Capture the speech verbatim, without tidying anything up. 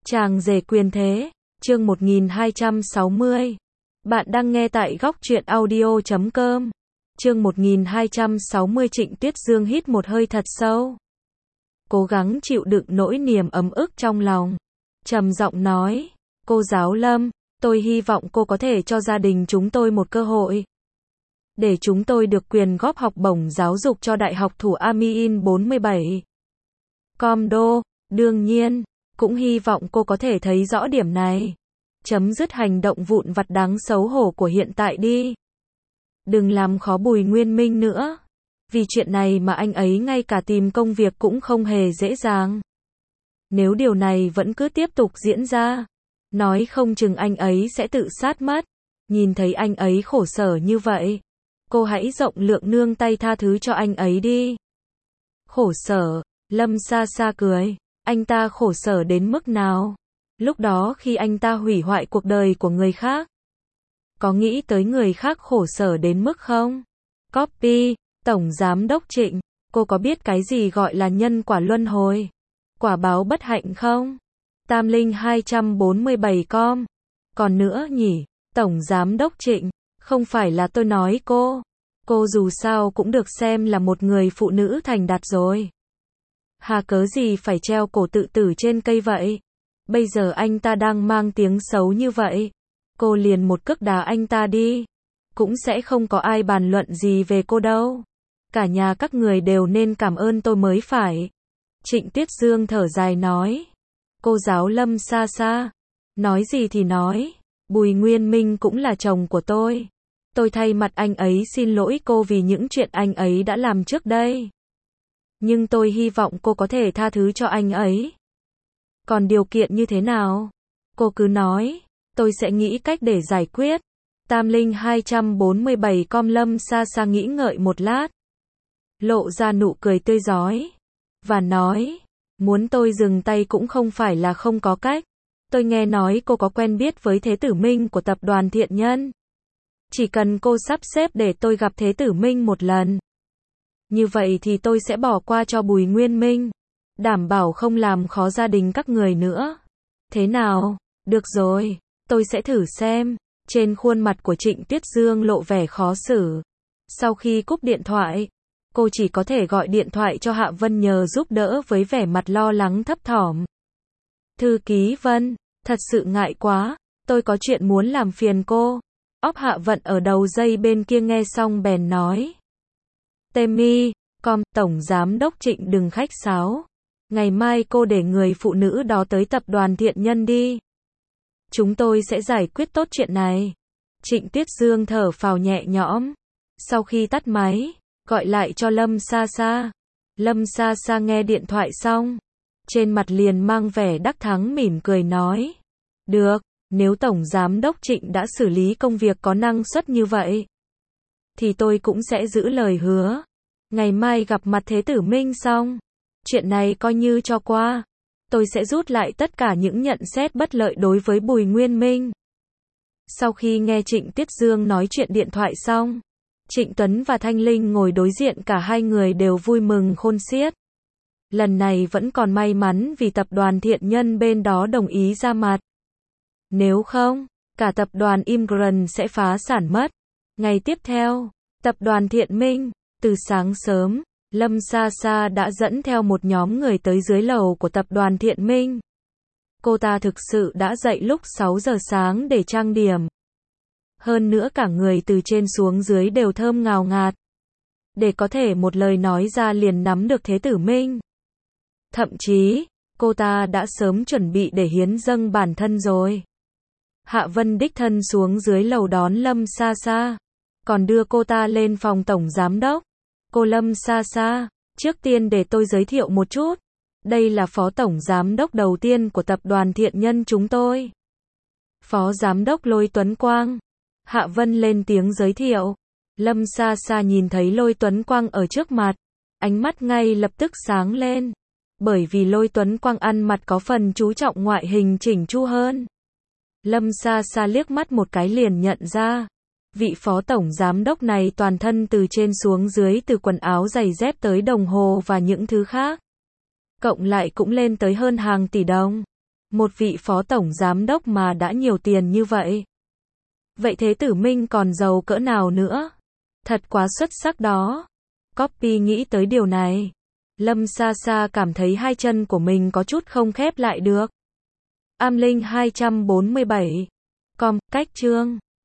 Chàng rể quyền thế, chương một nghìn hai trăm sáu mươi. Bạn đang nghe tại góc truyện audio chấm com. Chương một nghìn hai trăm sáu mươi. Trịnh Tuyết Dương hít một hơi thật sâu. Cố gắng chịu đựng nỗi niềm ấm ức trong lòng. Trầm giọng nói, cô giáo Lâm, tôi hy vọng cô có thể cho gia đình chúng tôi một cơ hội. Để chúng tôi được quyền góp học bổng giáo dục cho Đại học Thủ Amiin bốn mươi bảy. Com đô, đương nhiên, cũng hy vọng cô có thể thấy rõ điểm này. Chấm dứt hành động vụn vặt đáng xấu hổ của hiện tại đi. Đừng làm khó Bùi Nguyên Minh nữa. Vì chuyện này mà anh ấy ngay cả tìm công việc cũng không hề dễ dàng. Nếu điều này vẫn cứ tiếp tục diễn ra, nói không chừng anh ấy sẽ tự sát mất. Nhìn thấy anh ấy khổ sở như vậy, cô hãy rộng lượng nương tay tha thứ cho anh ấy đi. Khổ sở, Lâm xa xa cười. Anh ta khổ sở đến mức nào? Lúc đó khi anh ta hủy hoại cuộc đời của người khác, có nghĩ tới người khác khổ sở đến mức không? Copy, Tổng Giám đốc Trịnh, cô có biết cái gì gọi là nhân quả luân hồi? Quả báo bất hạnh không? Tam Linh hai trăm bốn mươi bảy com. Còn nữa nhỉ, Tổng Giám đốc Trịnh, không phải là tôi nói cô. Cô dù sao cũng được xem là một người phụ nữ thành đạt rồi. Hà cớ gì phải treo cổ tự tử trên cây vậy? Bây giờ anh ta đang mang tiếng xấu như vậy. Cô liền một cước đá anh ta đi. Cũng sẽ không có ai bàn luận gì về cô đâu. Cả nhà các người đều nên cảm ơn tôi mới phải. Trịnh Tuyết Dương thở dài nói. Cô giáo Lâm xa xa. Nói gì thì nói. Bùi Nguyên Minh cũng là chồng của tôi. Tôi thay mặt anh ấy xin lỗi cô vì những chuyện anh ấy đã làm trước đây. Nhưng tôi hy vọng cô có thể tha thứ cho anh ấy. Còn điều kiện như thế nào? Cô cứ nói, tôi sẽ nghĩ cách để giải quyết. Tam Linh hai trăm bốn mươi bảy com. Lâm xa xa nghĩ ngợi một lát, lộ ra nụ cười tươi rói, và nói, muốn tôi dừng tay cũng không phải là không có cách. Tôi nghe nói cô có quen biết với Thế Tử Minh của tập đoàn Thiện Nhân. Chỉ cần cô sắp xếp để tôi gặp Thế Tử Minh một lần, như vậy thì tôi sẽ bỏ qua cho Bùi Nguyên Minh. Đảm bảo không làm khó gia đình các người nữa. Thế nào? Được rồi, tôi sẽ thử xem. Trên khuôn mặt của Trịnh Tuyết Dương lộ vẻ khó xử. Sau khi cúp điện thoại, cô chỉ có thể gọi điện thoại cho Hạ Vân nhờ giúp đỡ với vẻ mặt lo lắng thấp thỏm. Thư ký Vân, thật sự ngại quá, tôi có chuyện muốn làm phiền cô. Óc Hạ Vân ở đầu dây bên kia nghe xong bèn nói. Temi, com, Tổng Giám đốc Trịnh đừng khách sáo. Ngày mai cô để người phụ nữ đó tới tập đoàn Thiện Nhân đi. Chúng tôi sẽ giải quyết tốt chuyện này. Trịnh Tuyết Dương thở phào nhẹ nhõm. Sau khi tắt máy, gọi lại cho Lâm xa xa. Lâm xa xa nghe điện thoại xong, trên mặt liền mang vẻ đắc thắng mỉm cười nói. Được, nếu Tổng Giám đốc Trịnh đã xử lý công việc có năng suất như vậy, thì tôi cũng sẽ giữ lời hứa. Ngày mai gặp mặt Thế Tử Minh xong, chuyện này coi như cho qua. Tôi sẽ rút lại tất cả những nhận xét bất lợi đối với Bùi Nguyên Minh. Sau khi nghe Trịnh Tuyết Dương nói chuyện điện thoại xong, Trịnh Tuấn và Thanh Linh ngồi đối diện, cả hai người đều vui mừng khôn xiết. Lần này vẫn còn may mắn vì tập đoàn Thiện Nhân bên đó đồng ý ra mặt. Nếu không, cả tập đoàn Imgran sẽ phá sản mất. Ngày tiếp theo, tập đoàn Thiện Minh, từ sáng sớm, Lâm xa xa đã dẫn theo một nhóm người tới dưới lầu của tập đoàn Thiện Minh. Cô ta thực sự đã dậy lúc sáu giờ sáng để trang điểm. Hơn nữa cả người từ trên xuống dưới đều thơm ngào ngạt. Để có thể một lời nói ra liền nắm được Thế Tử Minh. Thậm chí, cô ta đã sớm chuẩn bị để hiến dâng bản thân rồi. Hạ Vân đích thân xuống dưới lầu đón Lâm xa xa, còn đưa cô ta lên phòng Tổng Giám đốc. Cô Lâm xa xa, trước tiên để tôi giới thiệu một chút. Đây là Phó Tổng Giám đốc đầu tiên của tập đoàn Thiện Nhân chúng tôi. Phó Giám đốc Lôi Tuấn Quang. Hạ Vân lên tiếng giới thiệu. Lâm xa xa nhìn thấy Lôi Tuấn Quang ở trước mặt, ánh mắt ngay lập tức sáng lên. Bởi vì Lôi Tuấn Quang ăn mặc có phần chú trọng ngoại hình chỉnh chu hơn. Lâm xa xa liếc mắt một cái liền nhận ra. Vị Phó Tổng Giám đốc này toàn thân từ trên xuống dưới, từ quần áo giày dép tới đồng hồ và những thứ khác, cộng lại cũng lên tới hơn hàng tỷ đồng. Một vị phó tổng giám đốc mà đã nhiều tiền như vậy. Vậy thế Tử Minh còn giàu cỡ nào nữa? Thật quá xuất sắc đó. Copy nghĩ tới điều này. Lâm xa xa cảm thấy hai chân của mình có chút không khép lại được. Am Linh hai trăm bốn mươi bảy. Com, cách chương